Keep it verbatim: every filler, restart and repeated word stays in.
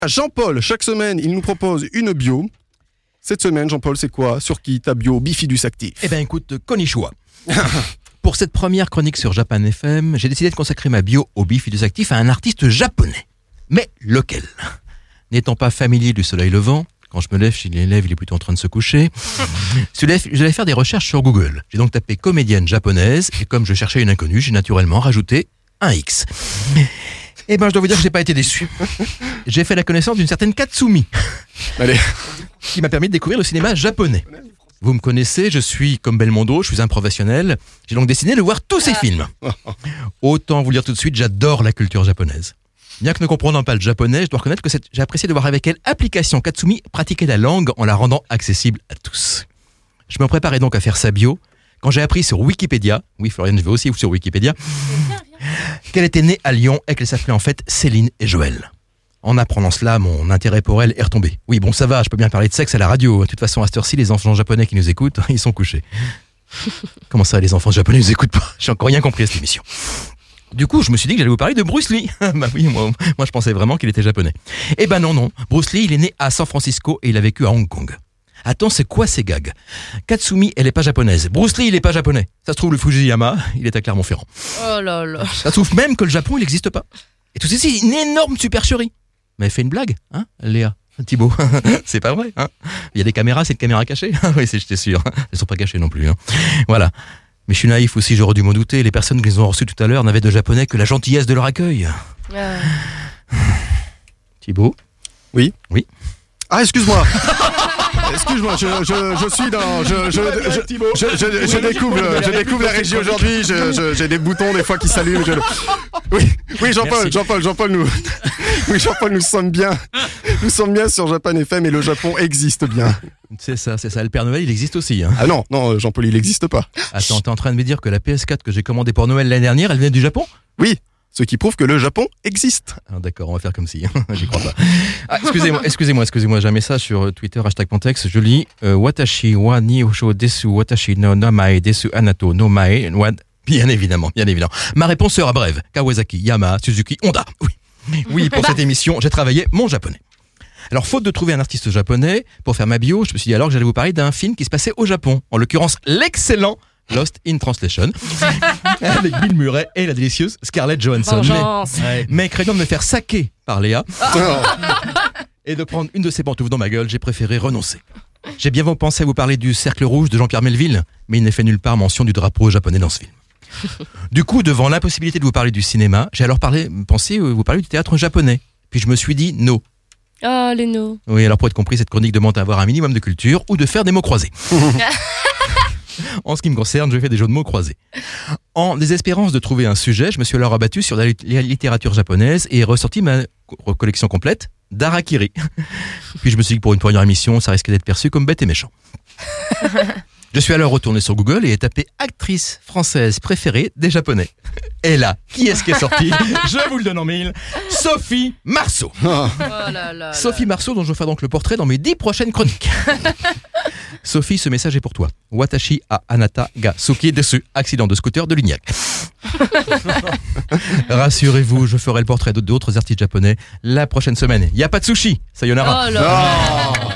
Jean-Paul, chaque semaine, il nous propose une bio. Cette semaine, Jean-Paul, c'est quoi? Sur qui ta bio Bifidus actif? Eh ben écoute, konnichiwa. Pour cette première chronique sur Japan F M, j'ai décidé de consacrer ma bio au Bifidus actif à un artiste japonais. Mais lequel? N'étant pas familier du soleil levant, quand je me lève, chez l'élève, il est plutôt en train de se coucher. J'allais faire des recherches sur Google. J'ai donc tapé comédienne japonaise et comme je cherchais une inconnue, j'ai naturellement rajouté un X. Eh ben, je dois vous dire que j'ai pas été déçu. J'ai fait la connaissance d'une certaine Katsumi. Allez. Qui m'a permis de découvrir le cinéma japonais. Vous me connaissez, je suis comme Belmondo, je suis un professionnel. J'ai donc décidé de voir tous ces films. Autant vous le dire tout de suite, j'adore la culture japonaise. Bien que ne comprenant pas le japonais, je dois reconnaître que cette... j'ai apprécié de voir avec quelle application Katsumi pratiquait la langue en la rendant accessible à tous. Je me préparais donc à faire sa bio quand j'ai appris sur Wikipédia, oui Florian, je vais aussi sur Wikipédia, qu'elle était née à Lyon et qu'elle s'appelait en fait Céline et Joël. En apprenant cela, mon intérêt pour elle est retombé. Oui, bon, ça va, je peux bien parler de sexe à la radio. De toute façon, à cette heure-ci, les enfants japonais qui nous écoutent, ils sont couchés. Comment ça, les enfants japonais nous écoutent pas? J'ai encore rien compris à cette émission. Du coup, je me suis dit que j'allais vous parler de Bruce Lee. Bah oui, moi, moi je pensais vraiment qu'il était japonais. Eh ben non, non. Bruce Lee, il est né à San Francisco et il a vécu à Hong Kong. Attends, c'est quoi ces gags? Katsumi, elle est pas japonaise. Bruce Lee, il est pas japonais. Ça se trouve, le Fujiyama, il est à Clermont-Ferrand. Oh là là. Ça se trouve même que le Japon, il n'existe pas. Et tout ceci, une énorme supercherie. Mais elle fait une blague, hein, Léa, Thibaut. C'est pas vrai, hein. Il y a des caméras, c'est une caméra cachée. Oui, c'est, j'étais sûr. Elles sont pas cachées non plus, hein. Voilà. Mais je suis naïf aussi, j'aurais dû m'en douter. Les personnes qu'ils ont reçues tout à l'heure n'avaient de japonais que la gentillesse de leur accueil. Ah. Thibaut? Oui. Oui. Ah, excuse-moi. Excuse-moi, je, je, je suis dans. Je, je, je, je, je, je découvre, je découvre la régie aujourd'hui. Je, je, j'ai des boutons des fois qui s'allument. Je... Oui, oui, Jean-Paul, Merci. Jean-Paul, Jean-Paul, nous. Oui, Jean-Paul, nous sommes bien. Nous sommes bien sur Japan F M et le Japon existe bien. C'est ça, c'est ça. Le Père Noël, il existe aussi, hein. Ah non, non, Jean-Paul, il n'existe pas. Attends, t'es en train de me dire que la P S quatre que j'ai commandée pour Noël l'année dernière, elle venait du Japon? Oui. Ce qui prouve que le Japon existe. Ah, d'accord, on va faire comme si. J'y crois pas. Ah, excusez-moi, excusez-moi, excusez-moi. J'ai mis ça sur Twitter, hashtag Pontex. Je lis euh, Watashi wa ni hosho desu, watashi no namae desu anato no mae wa... Bien évidemment, bien évidemment. Ma réponse sera brève. Kawasaki, Yamaha, Suzuki, Honda. Oui, oui, pour cette émission, j'ai travaillé mon japonais. Alors, faute de trouver un artiste japonais pour faire ma bio, je me suis dit alors que j'allais vous parler d'un film qui se passait au Japon. En l'occurrence, l'excellent Lost in Translation, avec Bill Murray et la délicieuse Scarlett Johansson. Vengeance. Mais, mais craignant de me faire saquer par Léa et de prendre une de ses pantoufles dans ma gueule, j'ai préféré renoncer. J'ai bien pensé à vous parler du Cercle Rouge de Jean-Pierre Melville, mais il n'est fait nulle part mention du drapeau japonais dans ce film. Du coup, devant l'impossibilité de vous parler du cinéma, j'ai alors parlé, pensé euh, vous parler du théâtre japonais. Puis je me suis dit no. Ah, les no. Oui, alors pour être compris, cette chronique demande à avoir un minimum de culture ou de faire des mots croisés. En ce qui me concerne, je fais des jeux de mots croisés. En désespérance de trouver un sujet, je me suis alors abattu sur la littérature japonaise et ressorti ma collection complète d'Harakiri. Puis je me suis dit que pour une première émission, ça risquait d'être perçu comme bête et méchant. Je suis alors retourné sur Google et ai tapé actrice française préférée des Japonais. Et là, qui est-ce qui est sorti? Je vous le donne en mille. Sophie Marceau. Oh là là Sophie là. Marceau, dont je ferai donc le portrait dans mes dix prochaines chroniques. Sophie, ce message est pour toi. Watashi a anata ga suki desu. Accident de scooter de Lignac. Rassurez-vous, je ferai le portrait d'autres artistes japonais la prochaine semaine. Y a pas de sushi. Sayonara. Oh là là. Oh